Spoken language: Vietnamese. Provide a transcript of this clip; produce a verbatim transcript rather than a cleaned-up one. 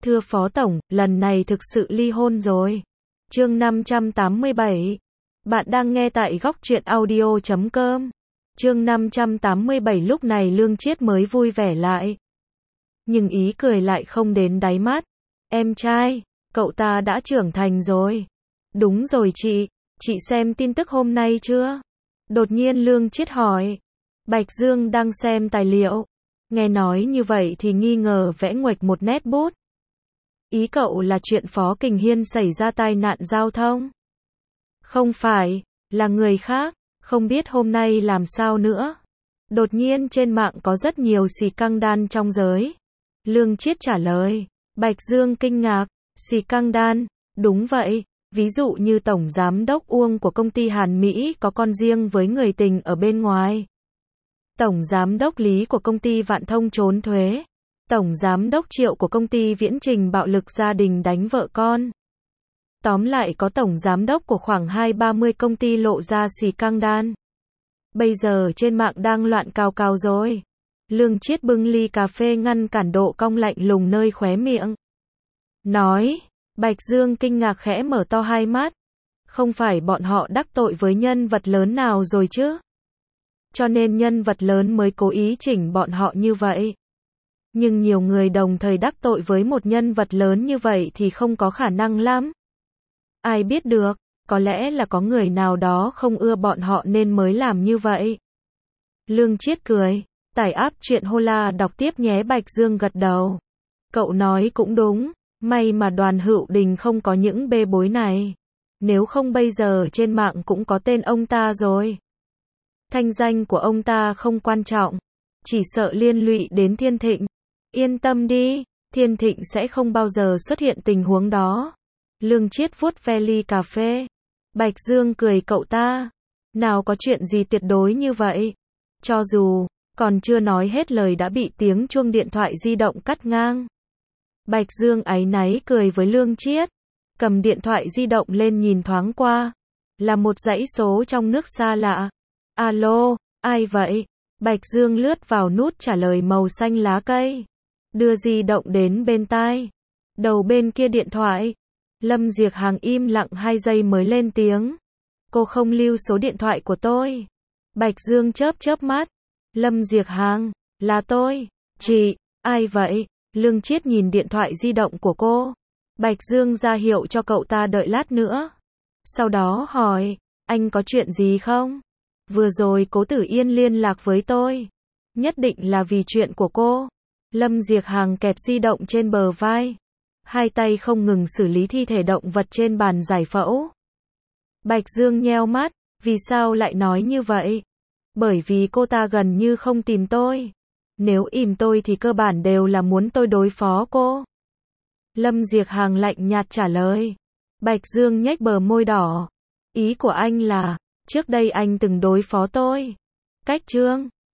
Thưa Phó Tổng, lần này thực sự ly hôn rồi. Chương năm trăm tám mươi bảy. Bạn đang nghe tại góc truyện audio chấm com. Chương năm trăm tám mươi bảy. Lúc này Lương Chiết mới vui vẻ lại. Nhưng ý cười lại không đến đáy mắt. Em trai, cậu ta đã trưởng thành rồi. Đúng rồi chị, chị xem tin tức hôm nay chưa? Đột nhiên Lương Chiết hỏi. Bạch Dương đang xem tài liệu. Nghe nói như vậy thì nghi ngờ vẽ nguệch một nét bút. Ý cậu là chuyện Phó Kình Hiên xảy ra tai nạn giao thông? Không phải, là người khác, không biết hôm nay làm sao nữa. Đột nhiên trên mạng có rất nhiều xì căng đan trong giới. Lương Chiết trả lời. Bạch Dương kinh ngạc, xì căng đan, đúng vậy, ví dụ như Tổng Giám đốc Uông của công ty Hàn Mỹ có con riêng với người tình ở bên ngoài. Tổng Giám đốc Lý của công ty Vạn Thông trốn thuế. Tổng Giám đốc Triệu của công ty Viễn Trình bạo lực gia đình đánh vợ con. Tóm lại có Tổng Giám đốc của khoảng hai ba mươi công ty lộ ra xì căng đan. Bây giờ trên mạng đang loạn cào cào rồi. Lương Chiết bưng ly cà phê ngăn cản độ cong lạnh lùng nơi khóe miệng. Nói, Bạch Dương kinh ngạc khẽ mở to hai mắt. Không phải bọn họ đắc tội với nhân vật lớn nào rồi chứ? Cho nên nhân vật lớn mới cố ý chỉnh bọn họ như vậy. Nhưng nhiều người đồng thời đắc tội với một nhân vật lớn như vậy thì không có khả năng lắm. Ai biết được, có lẽ là có người nào đó không ưa bọn họ nên mới làm như vậy. Lương Chiết cười, tải app truyện Hola đọc tiếp nhé. Bạch Dương gật đầu. Cậu nói cũng đúng, may mà Đoàn Hữu Đình không có những bê bối này. Nếu không bây giờ trên mạng cũng có tên ông ta rồi. Thanh danh của ông ta không quan trọng, chỉ sợ liên lụy đến Thiên Thịnh. Yên tâm đi, Thiên Thịnh sẽ không bao giờ xuất hiện tình huống đó. Lương Chiết vuốt ve ly cà phê. Bạch Dương cười cậu ta. Nào có chuyện gì tuyệt đối như vậy. Cho dù, còn chưa nói hết lời đã bị tiếng chuông điện thoại di động cắt ngang. Bạch Dương áy náy cười với Lương Chiết. Cầm điện thoại di động lên nhìn thoáng qua. Là một dãy số trong nước xa lạ. Alo, ai vậy? Bạch Dương lướt vào nút trả lời màu xanh lá cây. Đưa di động đến bên tai. Đầu bên kia điện thoại. Lâm Diệc Hàng im lặng hai giây mới lên tiếng. Cô không lưu số điện thoại của tôi. Bạch Dương chớp chớp mắt. Lâm Diệc Hàng, là tôi. Chị, ai vậy? Lương Chiết nhìn điện thoại di động của cô. Bạch Dương ra hiệu cho cậu ta đợi lát nữa. Sau đó hỏi, anh có chuyện gì không? Vừa rồi Cố Tử Yên liên lạc với tôi. Nhất định là vì chuyện của cô. Lâm Diệc Hàng kẹp di động trên bờ vai. Hai tay không ngừng xử lý thi thể động vật trên bàn giải phẫu. Bạch Dương nheo mắt, vì sao lại nói như vậy? Bởi vì cô ta gần như không tìm tôi. Nếu ìm tôi thì cơ bản đều là muốn tôi đối phó cô. Lâm Diệc Hàng lạnh nhạt trả lời. Bạch Dương nhếch bờ môi đỏ. Ý của anh là, trước đây anh từng đối phó tôi. Cách Trương,